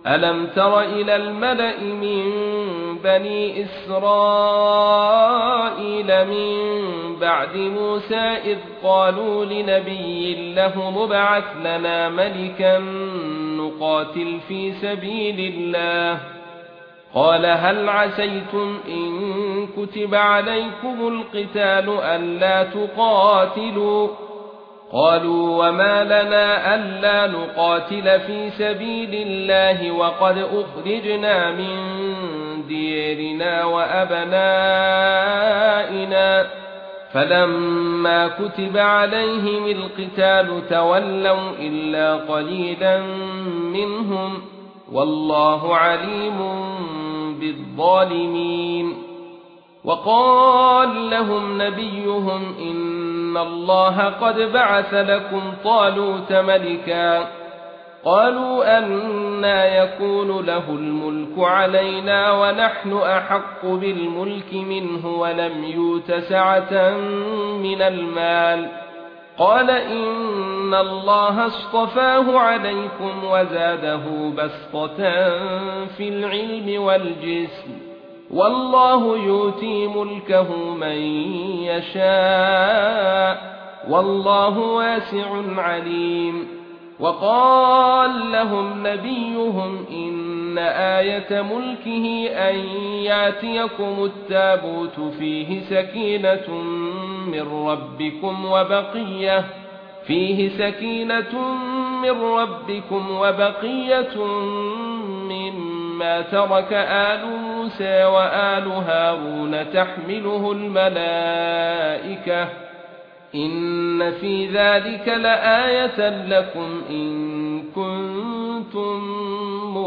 ألم تر إلى الملأ من بني إسرائيل من بعد موسى إذ قالوا لنبي له مبعث لنا ملكا نقاتل في سبيل الله قال هل عسيتم إن كتب عليكم القتال ألا تقاتلوا قالوا وما لنا ألا نقاتل في سبيل الله وقد أخرجنا من ديرنا وأبنائنا فلما كتب عليهم القتال تولوا إلا قليلا منهم والله عليم بالظالمين وقال لهم نبيهم إن الله قد بعث لكم طالوت ملكا قالوا أنى يكون له الملك علينا ونحن أحق بالملك منه ولم يؤت سعة من المال قال إن الله اصطفاه عليكم وزاده بسطة في العلم والجسم والله يؤتي ملكه من يشاء والله واسع عليم وقال لهم نبيهم إن آية ملكه أن ياتيكم التابوت فيه سكينة من ربكم وبقية مما ترك آل موسى وآل هارون تحمله الملائكة إن في ذلك لآية لكم إن كنتم